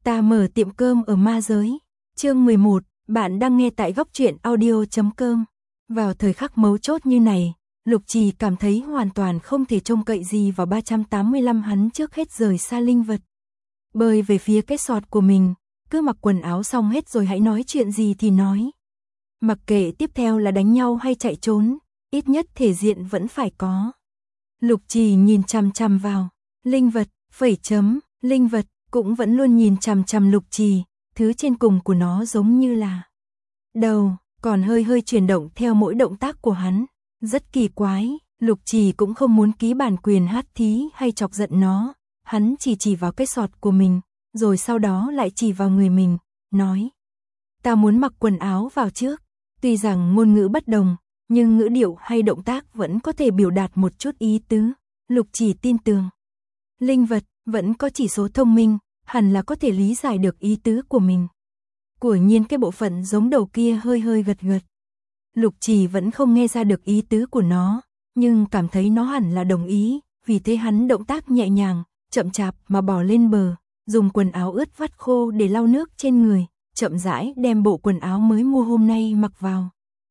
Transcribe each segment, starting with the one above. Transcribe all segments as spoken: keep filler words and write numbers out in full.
Ta mở tiệm cơm ở ma giới. Chương mười một, bạn đang nghe tại góc truyện audio chấm com. Vào thời khắc mấu chốt như này, Lục Trì cảm thấy hoàn toàn không thể trông cậy gì vào ba trăm tám mươi lăm hắn trước hết rời xa linh vật. Bơi về phía cái sọt của mình, cứ mặc quần áo xong hết rồi hãy nói chuyện gì thì nói. Mặc kệ tiếp theo là đánh nhau hay chạy trốn, ít nhất thể diện vẫn phải có. Lục Trì nhìn chằm chằm vào, linh vật, phẩy chấm, linh vật cũng vẫn luôn nhìn chằm chằm Lục Trì, thứ trên cùng của nó giống như là đầu, còn hơi hơi chuyển động theo mỗi động tác của hắn, rất kỳ quái. Lục Trì cũng không muốn ký bản quyền hát thí hay chọc giận nó, hắn chỉ chỉ vào cái sọt của mình, rồi sau đó lại chỉ vào người mình, nói: "Ta muốn mặc quần áo vào trước." Tuy rằng ngôn ngữ bất đồng, nhưng ngữ điệu hay động tác vẫn có thể biểu đạt một chút ý tứ. Lục Trì tin tưởng, linh vật vẫn có chỉ số thông minh, hẳn là có thể lý giải được ý tứ của mình. Quả nhiên cái bộ phận giống đầu kia hơi hơi gật gật. Lục Trì vẫn không nghe ra được ý tứ của nó, nhưng cảm thấy nó hẳn là đồng ý, vì thế hắn động tác nhẹ nhàng, chậm chạp mà bò lên bờ, dùng quần áo ướt vắt khô để lau nước trên người, chậm rãi đem bộ quần áo mới mua hôm nay mặc vào.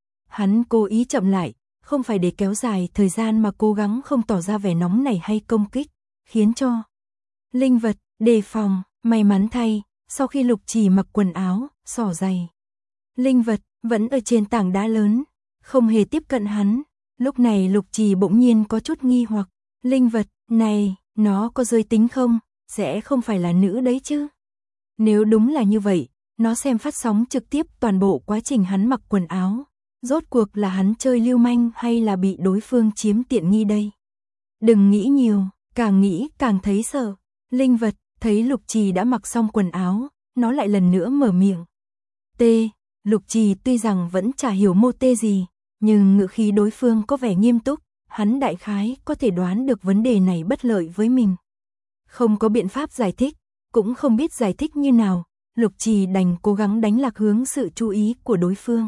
Hắn cố ý chậm lại, không phải để kéo dài thời gian mà cố gắng không tỏ ra vẻ nóng nảy hay công kích, khiến cho linh vật đề phòng. May mắn thay, sau khi Lục Trì mặc quần áo, xỏ giày, linh vật vẫn ở trên tảng đá lớn, không hề tiếp cận hắn. Lúc này Lục Trì bỗng nhiên có chút nghi hoặc, linh vật này, nó có giới tính không? Sẽ không phải là nữ đấy chứ? Nếu đúng là như vậy, nó xem phát sóng trực tiếp toàn bộ quá trình hắn mặc quần áo. Rốt cuộc là hắn chơi lưu manh hay là bị đối phương chiếm tiện nghi đây? Đừng nghĩ nhiều, càng nghĩ càng thấy sợ. Linh vật thấy Lục Trì đã mặc xong quần áo, nó lại lần nữa mở miệng. T. Lục Trì tuy rằng vẫn chả hiểu mô tê gì, nhưng ngữ khí đối phương có vẻ nghiêm túc, hắn đại khái có thể đoán được vấn đề này bất lợi với mình. Không có biện pháp giải thích, cũng không biết giải thích như nào, Lục Trì đành cố gắng đánh lạc hướng sự chú ý của đối phương.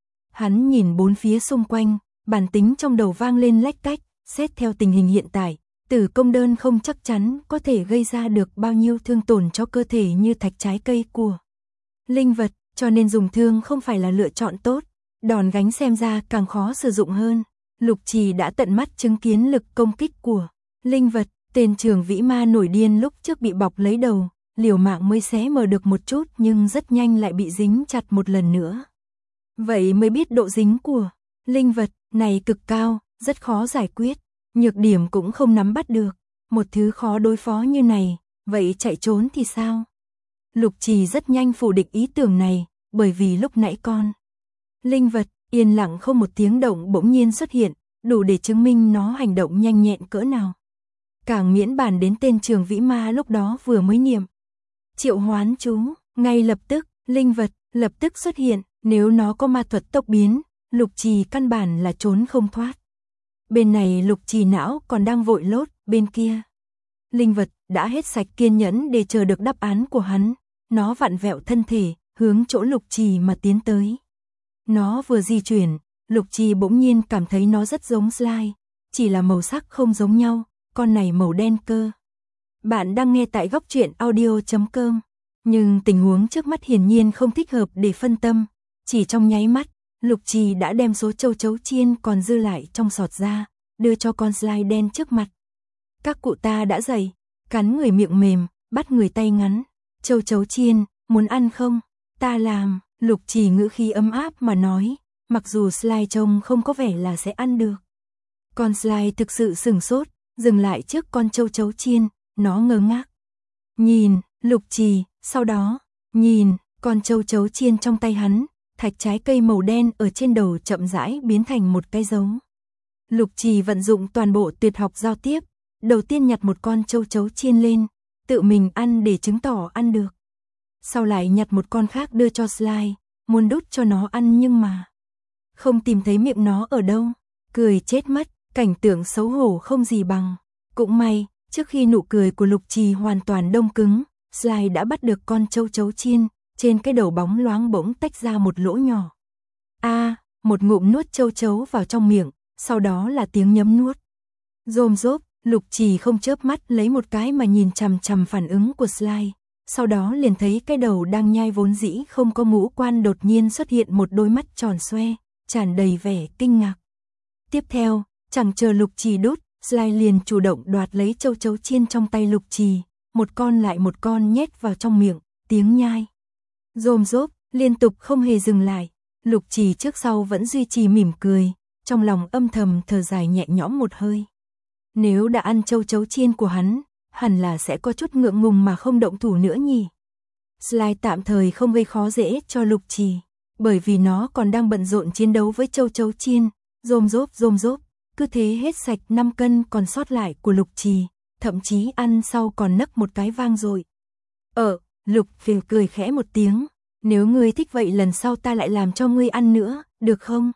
Hắn nhìn bốn phía xung quanh, bản tính trong đầu vang lên lách cách, xét theo tình hình hiện tại, tử công đơn không chắc chắn có thể gây ra được bao nhiêu thương tổn cho cơ thể như thạch trái cây của linh vật, cho nên dùng thương không phải là lựa chọn tốt, đòn gánh xem ra càng khó sử dụng hơn. Lục Trì đã tận mắt chứng kiến lực công kích của linh vật, tên Trường Vĩ Ma nổi điên lúc trước bị bọc lấy đầu, liều mạng mới xé mở được một chút nhưng rất nhanh lại bị dính chặt một lần nữa. Vậy mới biết độ dính của linh vật này cực cao, rất khó giải quyết, nhược điểm cũng không nắm bắt được, một thứ khó đối phó như này, vậy chạy trốn thì sao? Lục Trì rất nhanh phủ định ý tưởng này, bởi vì lúc nãy con linh vật yên lặng không một tiếng động bỗng nhiên xuất hiện, đủ để chứng minh nó hành động nhanh nhẹn cỡ nào. Càng miễn bàn đến tên Trường Vĩ Ma lúc đó vừa mới niệm triệu hoán chú, ngay lập tức, linh vật lập tức xuất hiện, nếu nó có ma thuật tốc biến, Lục Trì căn bản là trốn không thoát. Bên này Lục Trì não còn đang vội lốt, bên kia linh vật đã hết sạch kiên nhẫn để chờ được đáp án của hắn, nó vặn vẹo thân thể, hướng chỗ Lục Trì mà tiến tới. Nó vừa di chuyển, Lục Trì bỗng nhiên cảm thấy nó rất giống slime, chỉ là màu sắc không giống nhau, con này màu đen cơ. Bạn đang nghe tại góc truyện audio chấm com, nhưng tình huống trước mắt hiển nhiên không thích hợp để phân tâm, chỉ trong nháy mắt, Lục Trì đã đem số châu chấu chiên còn dư lại trong sọt ra, đưa cho con slime đen trước mặt. Các cụ ta đã dạy, cắn người miệng mềm, bắt người tay ngắn, châu chấu chiên, muốn ăn không? Ta làm. Lục Trì ngữ khí ấm áp mà nói, mặc dù slime trông không có vẻ là sẽ ăn được. Con slime thực sự sửng sốt, dừng lại trước con châu chấu chiên, nó ngơ ngác. Nhìn, Lục Trì, sau đó, nhìn, con châu chấu chiên trong tay hắn, thạch trái cây màu đen ở trên đầu chậm rãi biến thành một cái dấu. Lục Trì vận dụng toàn bộ tuyệt học giao tiếp, đầu tiên nhặt một con châu chấu chiên lên, tự mình ăn để chứng tỏ ăn được. Sau lại nhặt một con khác đưa cho slime, muốn đút cho nó ăn nhưng mà không tìm thấy miệng nó ở đâu, cười chết mất, cảnh tượng xấu hổ không gì bằng. Cũng may, trước khi nụ cười của Lục Trì hoàn toàn đông cứng, slime đã bắt được con châu chấu chiên, trên cái đầu bóng loáng bỗng tách ra một lỗ nhỏ. A, à, một ngụm nuốt châu chấu vào trong miệng, sau đó là tiếng nhấm nuốt. Rôm rốp, Lục Trì không chớp mắt lấy một cái mà nhìn chằm chằm phản ứng của slime, sau đó liền thấy cái đầu đang nhai vốn dĩ không có ngũ quan đột nhiên xuất hiện một đôi mắt tròn xoe, tràn đầy vẻ kinh ngạc. Tiếp theo, chẳng chờ Lục Trì đút, Sly liền chủ động đoạt lấy châu chấu chiên trong tay Lục Trì, một con lại một con nhét vào trong miệng, tiếng nhai rôm rốp, liên tục không hề dừng lại. Lục Trì trước sau vẫn duy trì mỉm cười, trong lòng âm thầm thở dài nhẹ nhõm một hơi. Nếu đã ăn châu chấu chiên của hắn, hẳn là sẽ có chút ngượng ngùng mà không động thủ nữa nhỉ. Sly tạm thời không gây khó dễ cho Lục Trì, bởi vì nó còn đang bận rộn chiến đấu với châu chấu chiên, rôm rốp rôm rốp, cứ thế hết sạch năm cân còn sót lại của Lục Trì, thậm chí ăn sau còn nấc một cái vang rồi. Ờ, Lục Trì cười khẽ một tiếng, nếu ngươi thích vậy lần sau ta lại làm cho ngươi ăn nữa, được không?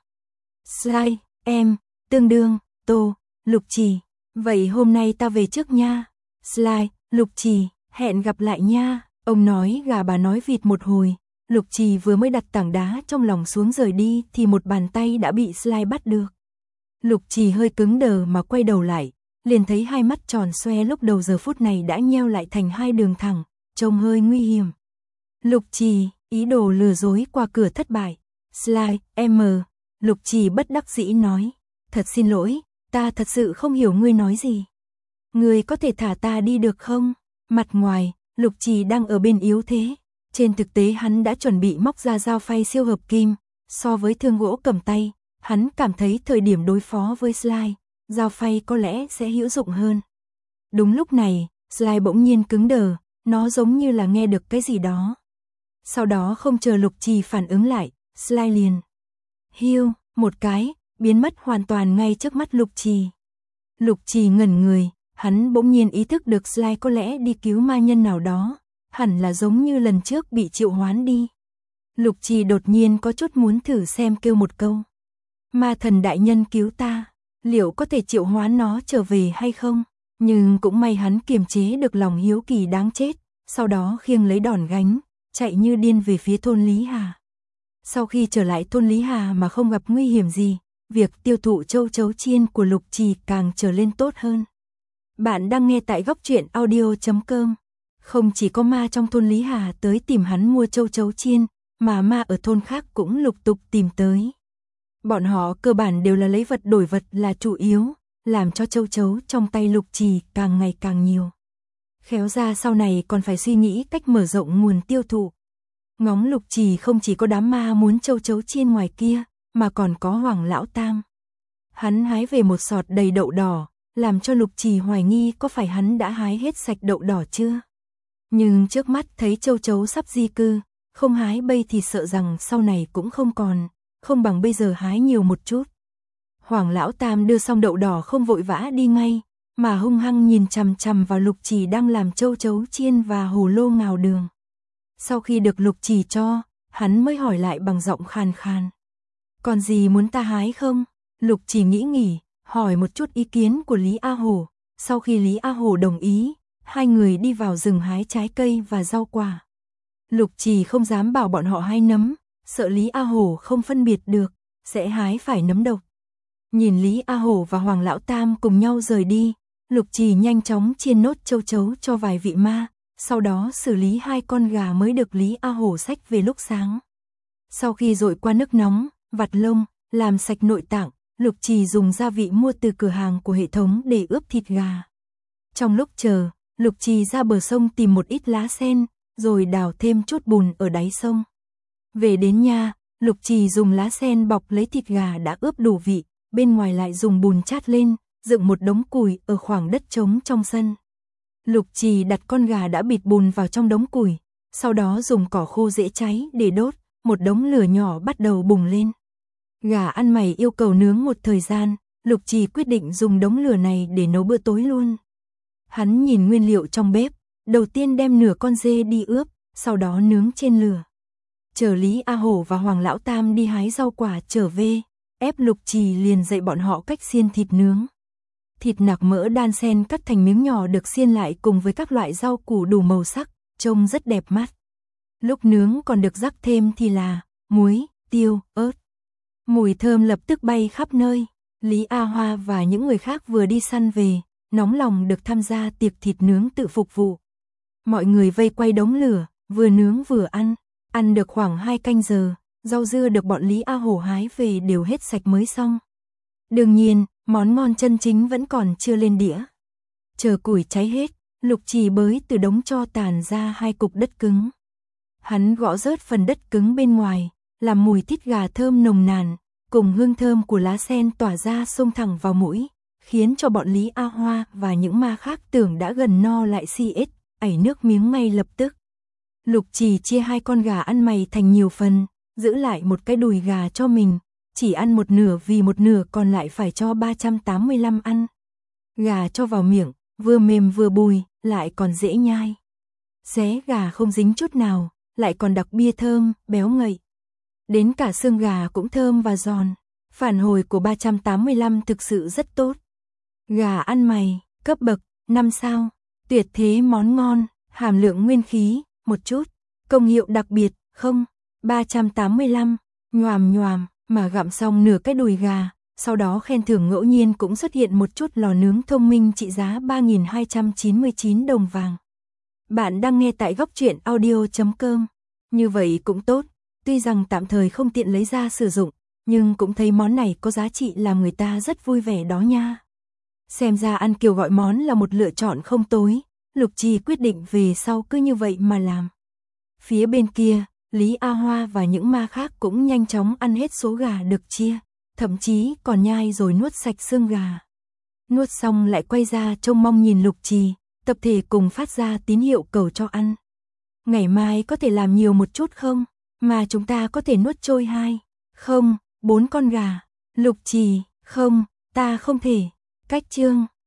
Sly, em, tương đương, tô, Lục Trì, vậy hôm nay ta về trước nha. Sly, Lục Trì, hẹn gặp lại nha. Ông nói gà bà nói vịt một hồi, Lục Trì vừa mới đặt tảng đá trong lòng xuống rời đi thì một bàn tay đã bị Sly bắt được. Lục Trì hơi cứng đờ mà quay đầu lại, liền thấy hai mắt tròn xoe lúc đầu giờ phút này đã nheo lại thành hai đường thẳng, trông hơi nguy hiểm. Lục Trì, ý đồ lừa dối qua cửa thất bại. Sly, em mờ, Lục Trì bất đắc dĩ nói, thật xin lỗi, ta thật sự không hiểu ngươi nói gì. Ngươi có thể thả ta đi được không? Mặt ngoài, Lục Trì đang ở bên yếu thế, trên thực tế hắn đã chuẩn bị móc ra dao phay siêu hợp kim, so với thương gỗ cầm tay, hắn cảm thấy thời điểm đối phó với Sly, dao phay có lẽ sẽ hữu dụng hơn. Đúng lúc này, Sly bỗng nhiên cứng đờ, nó giống như là nghe được cái gì đó. Sau đó không chờ Lục Trì phản ứng lại, Sly liền hiu một cái, biến mất hoàn toàn ngay trước mắt Lục Trì. Lục Trì ngẩn người, hắn bỗng nhiên ý thức được Sly có lẽ đi cứu ma nhân nào đó, hẳn là giống như lần trước bị triệu hoán đi. Lục Trì đột nhiên có chút muốn thử xem kêu một câu. Ma thần đại nhân cứu ta, liệu có thể triệu hoán nó trở về hay không? Nhưng cũng may hắn kiềm chế được lòng hiếu kỳ đáng chết, sau đó khiêng lấy đòn gánh, chạy như điên về phía thôn Lý Hà. Sau khi trở lại thôn Lý Hà mà không gặp nguy hiểm gì, việc tiêu thụ châu chấu chiên của Lục Trì càng trở lên tốt hơn. Bạn đang nghe tại góc truyện audio chấm com. Không chỉ có ma trong thôn Lý Hà tới tìm hắn mua châu chấu chiên, mà ma ở thôn khác cũng lục tục tìm tới. Bọn họ cơ bản đều là lấy vật đổi vật là chủ yếu, làm cho châu chấu trong tay Lục Trì càng ngày càng nhiều. Khéo ra sau này còn phải suy nghĩ cách mở rộng nguồn tiêu thụ. Ngóng Lục Trì không chỉ có đám ma muốn châu chấu chiên ngoài kia, mà còn có Hoàng Lão Tam. Hắn hái về một sọt đầy đậu đỏ, làm cho Lục Trì hoài nghi có phải hắn đã hái hết sạch đậu đỏ chưa. Nhưng trước mắt thấy châu chấu sắp di cư, không hái bây thì sợ rằng sau này cũng không còn, không bằng bây giờ hái nhiều một chút. Hoàng Lão Tam đưa xong đậu đỏ không vội vã đi ngay, mà hung hăng nhìn chằm chằm vào Lục Trì đang làm châu chấu chiên và hồ lô ngào đường. Sau khi được Lục Trì cho, hắn mới hỏi lại bằng giọng khàn khàn. Còn gì muốn ta hái không? Lục Trì nghĩ nghỉ, hỏi một chút ý kiến của Lý A Hổ. Sau khi Lý A Hổ đồng ý, hai người đi vào rừng hái trái cây và rau quả. Lục Trì không dám bảo bọn họ hái nấm, sợ Lý A Hổ không phân biệt được, sẽ hái phải nấm độc. Nhìn Lý A Hổ và Hoàng Lão Tam cùng nhau rời đi, Lục Trì nhanh chóng chiên nốt châu chấu cho vài vị ma, sau đó xử lý hai con gà mới được Lý A Hổ xách về lúc sáng. Sau khi dội qua nước nóng, vặt lông, làm sạch nội tạng, Lục Trì dùng gia vị mua từ cửa hàng của hệ thống để ướp thịt gà. Trong lúc chờ, Lục Trì ra bờ sông tìm một ít lá sen, rồi đào thêm chút bùn ở đáy sông. Về đến nhà, Lục Trì dùng lá sen bọc lấy thịt gà đã ướp đủ vị, bên ngoài lại dùng bùn chát lên, dựng một đống củi ở khoảng đất trống trong sân. Lục Trì đặt con gà đã bịt bùn vào trong đống củi, sau đó dùng cỏ khô dễ cháy để đốt, một đống lửa nhỏ bắt đầu bùng lên. Gà ăn mày yêu cầu nướng một thời gian, Lục Trì quyết định dùng đống lửa này để nấu bữa tối luôn. Hắn nhìn nguyên liệu trong bếp, đầu tiên đem nửa con dê đi ướp, sau đó nướng trên lửa. Chờ Lý A Hổ và Hoàng Lão Tam đi hái rau quả trở về, ép Lục Trì liền dạy bọn họ cách xiên thịt nướng. Thịt nạc mỡ đan xen cắt thành miếng nhỏ được xiên lại cùng với các loại rau củ đủ màu sắc, trông rất đẹp mắt. Lúc nướng còn được rắc thêm thì là muối, tiêu, ớt. Mùi thơm lập tức bay khắp nơi. Lý A Hoa và những người khác vừa đi săn về, nóng lòng được tham gia tiệc thịt nướng tự phục vụ. Mọi người vây quay đống lửa, vừa nướng vừa ăn. Ăn được khoảng hai canh giờ, rau dưa được bọn Lý A Hổ hái về đều hết sạch mới xong. Đương nhiên, món ngon chân chính vẫn còn chưa lên đĩa. Chờ củi cháy hết, Lục Trì bới từ đống tro tàn ra hai cục đất cứng. Hắn gõ rớt phần đất cứng bên ngoài, làm mùi thít gà thơm nồng nàn, cùng hương thơm của lá sen tỏa ra xông thẳng vào mũi, khiến cho bọn Lý A Hoa và những ma khác tưởng đã gần no lại si ết, ảy nước miếng ngay lập tức. Lục Trì chia hai con gà ăn mày thành nhiều phần, giữ lại một cái đùi gà cho mình, chỉ ăn một nửa vì một nửa còn lại phải cho ba trăm tám mươi lăm ăn. Gà cho vào miệng, vừa mềm vừa bùi, lại còn dễ nhai. Xé gà không dính chút nào, lại còn đặc bia thơm, béo ngậy. Đến cả xương gà cũng thơm và giòn. Phản hồi của ba trăm tám mươi lăm thực sự rất tốt. Gà ăn mày, cấp bậc, năm sao. Tuyệt thế món ngon, hàm lượng nguyên khí, một chút. Công hiệu đặc biệt, không. ba trăm tám mươi lăm, nhoàm nhoàm, mà gặm xong nửa cái đùi gà. Sau đó khen thưởng ngẫu nhiên cũng xuất hiện một chút lò nướng thông minh trị giá ba nghìn hai trăm chín mươi chín đồng vàng. Bạn đang nghe tại góc truyện audio chấm com. Như vậy cũng tốt, tuy rằng tạm thời không tiện lấy ra sử dụng, nhưng cũng thấy món này có giá trị làm người ta rất vui vẻ đó nha. Xem ra ăn kiểu gọi món là một lựa chọn không tối, Lục Trì quyết định về sau cứ như vậy mà làm. Phía bên kia, Lý A Hoa và những ma khác cũng nhanh chóng ăn hết số gà được chia, thậm chí còn nhai rồi nuốt sạch xương gà. Nuốt xong lại quay ra trông mong nhìn Lục Trì, tập thể cùng phát ra tín hiệu cầu cho ăn. Ngày mai có thể làm nhiều một chút không? Mà chúng ta có thể nuốt trôi hai, không, bốn con gà. Lục Trì, không, ta không thể. Cách chương